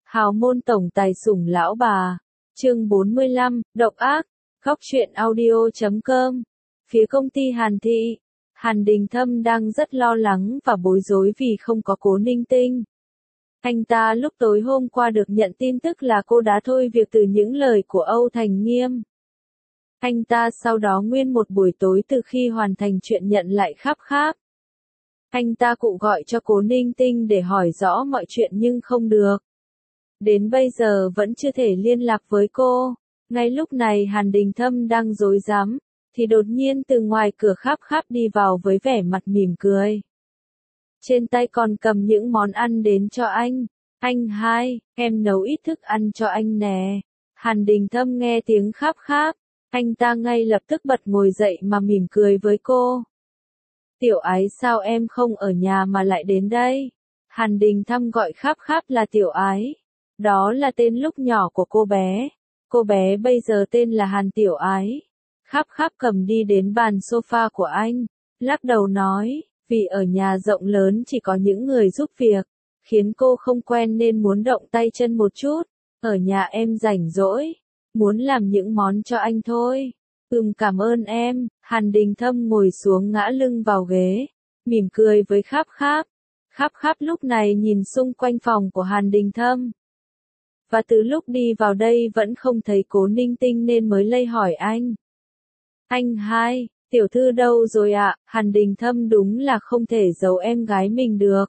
Hào môn tổng tài sủng lão bà. Chương 45, độc ác. Góc truyện audio.com. Phía công ty Hàn Thị, Hàn Đình Thâm đang rất lo lắng và bối rối vì không có Cố Ninh Tinh. Anh ta lúc tối hôm qua được nhận tin tức là cô đã thôi việc từ những lời của Âu Thành Nghiêm. Anh ta sau đó nguyên một buổi tối từ khi hoàn thành chuyện nhận lại khắp kháp. Anh ta cụ gọi cho Cố Ninh Tinh để hỏi rõ mọi chuyện nhưng không được. Đến bây giờ vẫn chưa thể liên lạc với cô. Ngay lúc này Hàn Đình Thâm đang rối rắm, thì đột nhiên từ ngoài cửa khắp khắp đi vào với vẻ mặt mỉm cười. Trên tay còn cầm những món ăn đến cho anh. Anh hai, em nấu ít thức ăn cho anh nè. Hàn Đình Thâm nghe tiếng khắp khắp, anh ta ngay lập tức bật ngồi dậy mà mỉm cười với cô. Tiểu Ái, sao em không ở nhà mà lại đến đây? Hàn Đình Thâm gọi khắp khắp là Tiểu Ái. Đó là tên lúc nhỏ của cô bé. Cô bé bây giờ tên là Hàn Tiểu Ái. Khắp khắp cầm đi đến bàn sofa của anh, lắc đầu nói, vì ở nhà rộng lớn chỉ có những người giúp việc, khiến cô không quen nên muốn động tay chân một chút. Ở nhà em rảnh rỗi, muốn làm những món cho anh thôi. Cảm ơn em. Hàn Đình Thâm ngồi xuống ngã lưng vào ghế, mỉm cười với khắp khắp. Khắp khắp lúc này nhìn xung quanh phòng của Hàn Đình Thâm. Và từ lúc đi vào đây vẫn không thấy Cố Ninh Tinh nên mới lây hỏi anh. Anh hai, tiểu thư đâu rồi ạ? Hàn Đình Thâm đúng là không thể giấu em gái mình được,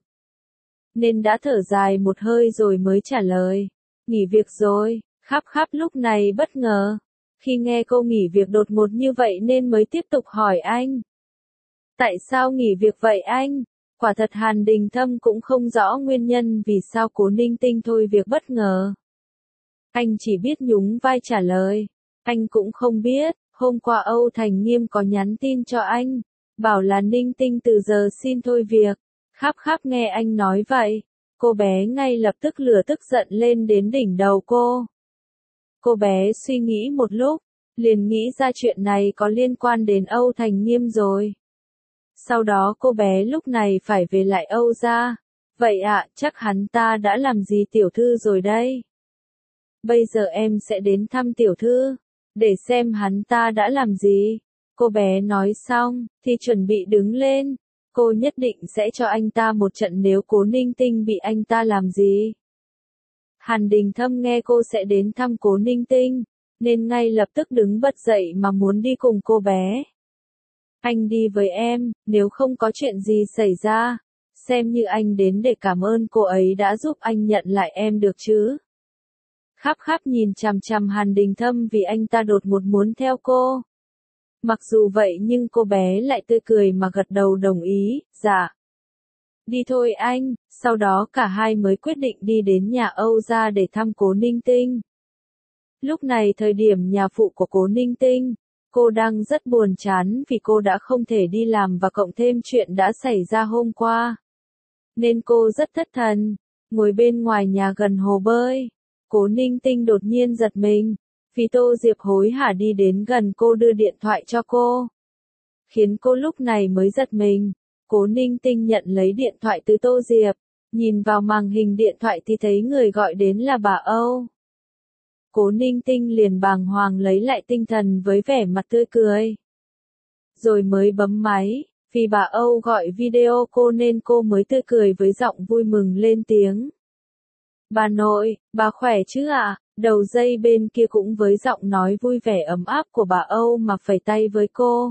nên đã thở dài một hơi rồi mới trả lời. Nghỉ việc rồi. Khắp khắp lúc này bất ngờ, khi nghe cô nghỉ việc đột ngột như vậy nên mới tiếp tục hỏi anh. Tại sao nghỉ việc vậy anh? Quả thật Hàn Đình Thâm cũng không rõ nguyên nhân vì sao Cố Ninh Tinh thôi việc bất ngờ. Anh chỉ biết nhún vai trả lời. Anh cũng không biết, hôm qua Âu Thành Nghiêm có nhắn tin cho anh, bảo là Ninh Tinh từ giờ xin thôi việc. Khắp khắp nghe anh nói vậy, cô bé ngay lập tức lửa tức giận lên đến đỉnh đầu cô. Cô bé suy nghĩ một lúc, liền nghĩ ra chuyện này có liên quan đến Âu Thành Nghiêm rồi. Sau đó cô bé lúc này phải về lại Âu gia. Vậy ạ, chắc hắn ta đã làm gì tiểu thư rồi đây. Bây giờ em sẽ đến thăm tiểu thư, để xem hắn ta đã làm gì. Cô bé nói xong, thì chuẩn bị đứng lên. Cô nhất định sẽ cho anh ta một trận nếu Cố Ninh Tinh bị anh ta làm gì. Hàn Đình Thâm nghe cô sẽ đến thăm Cố Ninh Tinh, nên ngay lập tức đứng bật dậy mà muốn đi cùng cô bé. Anh đi với em, nếu không có chuyện gì xảy ra, xem như anh đến để cảm ơn cô ấy đã giúp anh nhận lại em được chứ. Khắp khắp nhìn chằm chằm Hàn Đình Thâm vì anh ta đột ngột muốn theo cô. Mặc dù vậy nhưng cô bé lại tươi cười mà gật đầu đồng ý, dạ. Đi thôi anh. Sau đó cả hai mới quyết định đi đến nhà Âu gia để thăm Cố Ninh Tinh. Lúc này thời điểm nhà phụ của Cố Ninh Tinh, cô đang rất buồn chán vì cô đã không thể đi làm và cộng thêm chuyện đã xảy ra hôm qua. Nên cô rất thất thần, ngồi bên ngoài nhà gần hồ bơi. Cố Ninh Tinh đột nhiên giật mình, vì Tô Diệp hối hả đi đến gần cô đưa điện thoại cho cô. Khiến cô lúc này mới giật mình. Cố Ninh Tinh nhận lấy điện thoại từ Tô Diệp, nhìn vào màn hình điện thoại thì thấy người gọi đến là bà Âu. Cố Ninh Tinh liền bàng hoàng lấy lại tinh thần với vẻ mặt tươi cười. Rồi mới bấm máy, vì bà Âu gọi video cô nên cô mới tươi cười với giọng vui mừng lên tiếng. Bà nội, bà khỏe chứ ạ? Đầu dây bên kia cũng với giọng nói vui vẻ ấm áp của bà Âu mà phẩy tay với cô.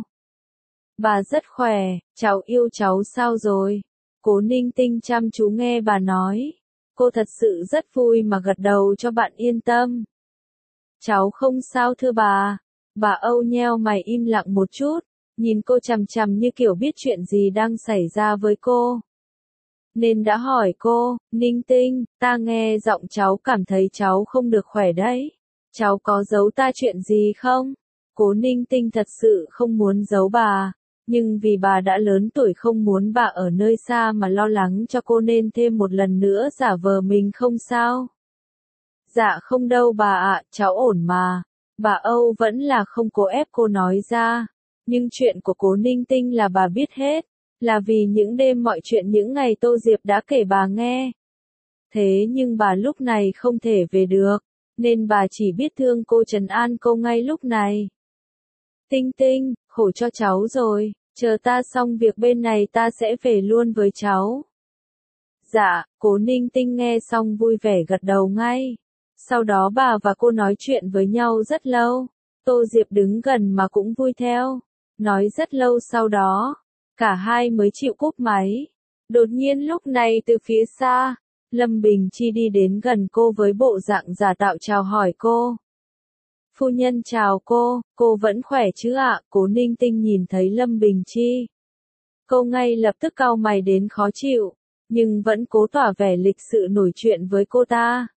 Bà rất khỏe, cháu yêu cháu sao rồi? Cố Ninh Tinh chăm chú nghe bà nói. Cô thật sự rất vui mà gật đầu cho bạn yên tâm. Cháu không sao thưa bà. Bà Âu nheo mày im lặng một chút, nhìn cô chằm chằm như kiểu biết chuyện gì đang xảy ra với cô. Nên đã hỏi cô, Ninh Tinh, ta nghe giọng cháu cảm thấy cháu không được khỏe đấy. Cháu có giấu ta chuyện gì không? Cố Ninh Tinh thật sự không muốn giấu bà, nhưng vì bà đã lớn tuổi không muốn bà ở nơi xa mà lo lắng cho cô nên thêm một lần nữa giả vờ mình không sao. Dạ không đâu bà ạ, cháu ổn mà. Bà Âu vẫn là không cố ép cô nói ra, nhưng chuyện của Cố Ninh Tinh là bà biết hết. Là vì những đêm mọi chuyện những ngày Tô Diệp đã kể bà nghe. Thế nhưng bà lúc này không thể về được, nên bà chỉ biết thương cô trấn an cô ngay lúc này. Tinh Tinh, khổ cho cháu rồi, chờ ta xong việc bên này ta sẽ về luôn với cháu. Dạ, Cố Ninh Tinh nghe xong vui vẻ gật đầu ngay. Sau đó bà và cô nói chuyện với nhau rất lâu. Tô Diệp đứng gần mà cũng vui theo. Nói rất lâu sau đó, cả hai mới chịu cúp máy. Đột nhiên lúc này từ phía xa, Lâm Bình Chi đi đến gần cô với bộ dạng giả tạo chào hỏi cô. Phu nhân chào cô vẫn khỏe chứ ạ? Cố Ninh Tinh nhìn thấy Lâm Bình Chi. Cô ngay lập tức cau mày đến khó chịu, nhưng vẫn cố tỏ vẻ lịch sự nổi chuyện với cô ta.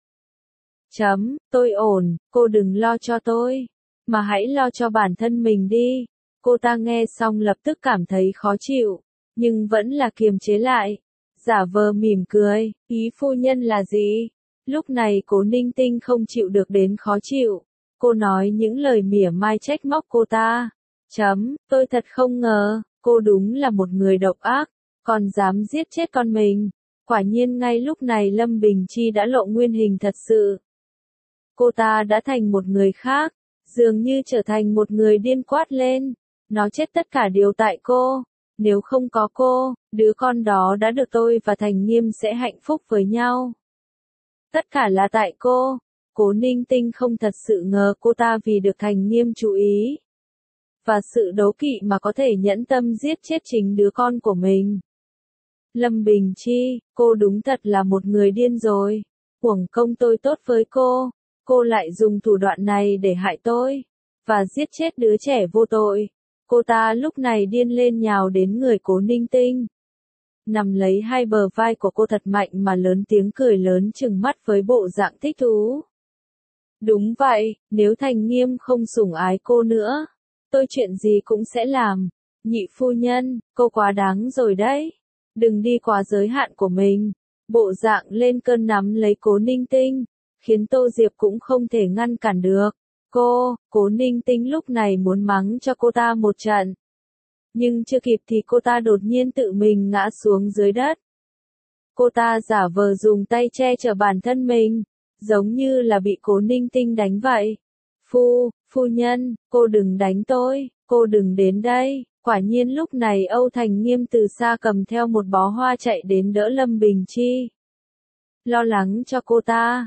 Tôi ổn, cô đừng lo cho tôi, mà hãy lo cho bản thân mình đi. Cô ta nghe xong lập tức cảm thấy khó chịu, nhưng vẫn là kiềm chế lại, giả vờ mỉm cười, ý phu nhân là gì? Lúc này Cố Ninh Tinh không chịu được đến khó chịu, cô nói những lời mỉa mai trách móc cô ta. Tôi thật không ngờ, cô đúng là một người độc ác, còn dám giết chết con mình. Quả nhiên ngay lúc này Lâm Bình Chi đã lộ nguyên hình thật sự. Cô ta đã thành một người khác, dường như trở thành một người điên quát lên. Nó chết tất cả đều tại cô. Nếu không có cô, đứa con đó đã được tôi và Thành Nghiêm sẽ hạnh phúc với nhau. Tất cả là tại cô. Cố Ninh Tinh không thật sự ngờ cô ta vì được Thành Nghiêm chú ý và sự đố kỵ mà có thể nhẫn tâm giết chết chính đứa con của mình. Lâm Bình Chi, cô đúng thật là một người điên rồi. Uổng công tôi tốt với cô lại dùng thủ đoạn này để hại tôi, và giết chết đứa trẻ vô tội. Cô ta lúc này điên lên nhào đến người Cố Ninh Tinh. Nằm lấy hai bờ vai của cô thật mạnh mà lớn tiếng cười lớn trừng mắt với bộ dạng thích thú. Đúng vậy, nếu Thành Nghiêm không sủng ái cô nữa, tôi chuyện gì cũng sẽ làm. Nhị phu nhân, cô quá đáng rồi đấy. Đừng đi quá giới hạn của mình. Bộ dạng lên cơn nắm lấy Cố Ninh Tinh, khiến Tô Diệp cũng không thể ngăn cản được. Cố Ninh Tinh lúc này muốn mắng cho cô ta một trận. Nhưng chưa kịp thì cô ta đột nhiên tự mình ngã xuống dưới đất. Cô ta giả vờ dùng tay che chở bản thân mình, giống như là bị Cố Ninh Tinh đánh vậy. Phu nhân, cô đừng đánh tôi, cô đừng đến đây. Quả nhiên lúc này Âu Thành Nghiêm từ xa cầm theo một bó hoa chạy đến đỡ Lâm Bình Chi. Lo lắng cho cô ta.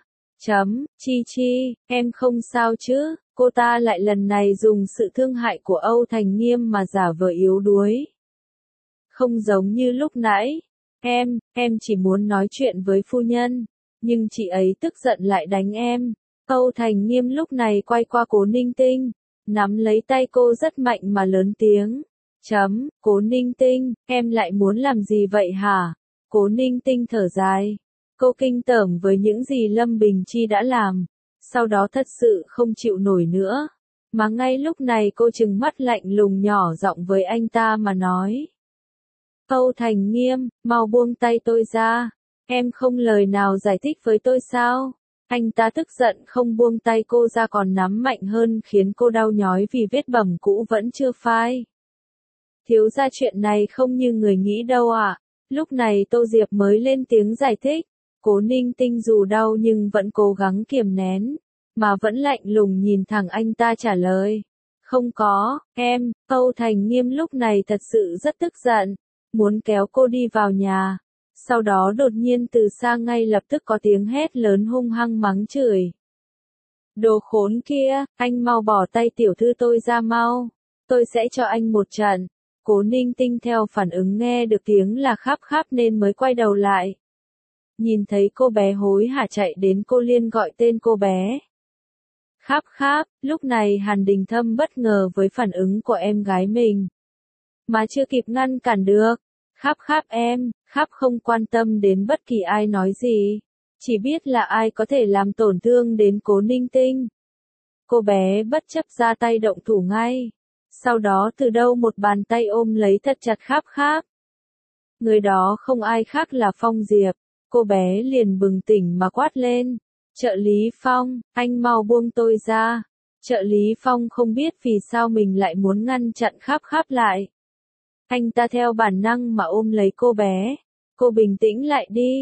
Chi, em không sao chứ? Cô ta lại lần này dùng sự thương hại của Âu Thành Nghiêm mà giả vờ yếu đuối. Không giống như lúc nãy. Em chỉ muốn nói chuyện với phu nhân, nhưng chị ấy tức giận lại đánh em. Âu Thành Nghiêm lúc này quay qua Cố Ninh Tinh, nắm lấy tay cô rất mạnh mà lớn tiếng. Cố Ninh Tinh, em lại muốn làm gì vậy hả? Cố Ninh Tinh thở dài. Cô kinh tởm với những gì Lâm Bình Chi đã làm. Sau đó thật sự không chịu nổi nữa. Mà ngay lúc này cô trừng mắt lạnh lùng nhỏ giọng với anh ta mà nói. Âu Thành Nghiêm, mau buông tay tôi ra. Em không lời nào giải thích với tôi sao? Anh ta tức giận không buông tay cô ra còn nắm mạnh hơn khiến cô đau nhói vì vết bầm cũ vẫn chưa phai. Thiếu gia chuyện này không như người nghĩ đâu ạ. Lúc này Tô Diệp mới lên tiếng giải thích. Cố Ninh Tinh dù đau nhưng vẫn cố gắng kiềm nén, mà vẫn lạnh lùng nhìn thẳng anh ta trả lời. Không có, em. Âu Thành Nghiêm lúc này thật sự rất tức giận, muốn kéo cô đi vào nhà. Sau đó đột nhiên từ xa ngay lập tức có tiếng hét lớn hung hăng mắng chửi. Đồ khốn kia, anh mau bỏ tay tiểu thư tôi ra mau. Tôi sẽ cho anh một trận. Cố Ninh Tinh theo phản ứng nghe được tiếng là kháp nên mới quay đầu lại. Nhìn thấy cô bé hối hả chạy đến cô liên gọi tên cô bé. Kháp, lúc này Hàn Đình Thâm bất ngờ với phản ứng của em gái mình. Mà chưa kịp ngăn cản được. Kháp em, Kháp không quan tâm đến bất kỳ ai nói gì. Chỉ biết là ai có thể làm tổn thương đến Cố Ninh Tinh. Cô bé bất chấp ra tay động thủ ngay. Sau đó từ đâu một bàn tay ôm lấy thật chặt Kháp. Người đó không ai khác là Phong Diệp. Cô bé liền bừng tỉnh mà quát lên. Trợ lý Phong, anh mau buông tôi ra. Trợ lý Phong không biết vì sao mình lại muốn ngăn chặn Kháp lại. Anh ta theo bản năng mà ôm lấy cô bé. Cô bình tĩnh lại đi.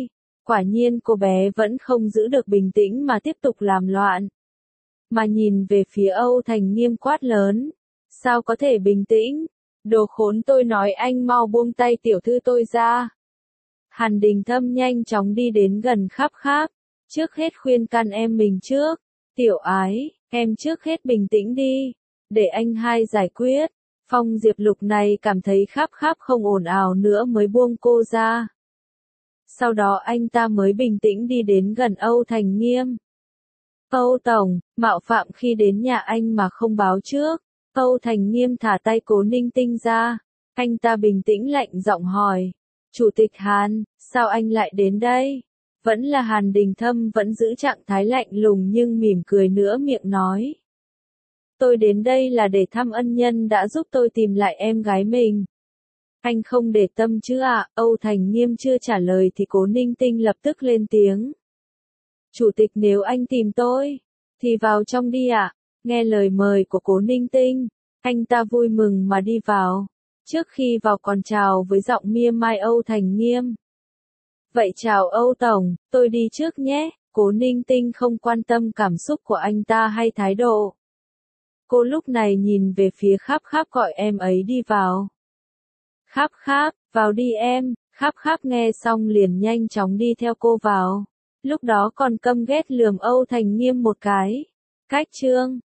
Quả nhiên cô bé vẫn không giữ được bình tĩnh mà tiếp tục làm loạn. Mà nhìn về phía Âu Thành Nghiêm quát lớn. Sao có thể bình tĩnh? Đồ khốn, tôi nói anh mau buông tay tiểu thư tôi ra. Hàn Đình Thâm nhanh chóng đi đến gần Khắp Khắp. Trước hết khuyên can em mình trước. Tiểu ái, em trước hết bình tĩnh đi. Để anh hai giải quyết. Phong Diệp Lục này cảm thấy Khắp Khắp không ồn ào nữa mới buông cô ra. Sau đó anh ta mới bình tĩnh đi đến gần Âu Thành Nghiêm. Âu Tổng, mạo phạm khi đến nhà anh mà không báo trước. Âu Thành Nghiêm thả tay Cố Ninh Tinh ra. Anh ta bình tĩnh lạnh giọng hỏi. Chủ tịch Hàn, sao anh lại đến đây? Vẫn là Hàn Đình Thâm vẫn giữ trạng thái lạnh lùng nhưng mỉm cười nữa miệng nói. Tôi đến đây là để thăm ân nhân đã giúp tôi tìm lại em gái mình. Anh không để tâm chứ ạ? Âu Thành Nghiêm chưa trả lời thì Cố Ninh Tinh lập tức lên tiếng. Chủ tịch, nếu anh tìm tôi, thì vào trong đi ạ. Nghe lời mời của Cố Ninh Tinh, anh ta vui mừng mà đi vào. Trước khi vào còn chào với giọng mỉa mai Âu Thành Nghiêm. Vậy chào Âu Tổng, tôi đi trước nhé. Cố Ninh Tinh không quan tâm cảm xúc của anh ta hay thái độ. Cô lúc này nhìn về phía Khắp Khắp gọi em ấy đi vào. Khắp Khắp, vào đi em. Khắp Khắp nghe xong liền nhanh chóng đi theo cô vào. Lúc đó còn căm ghét lườm Âu Thành Nghiêm một cái. Cách chương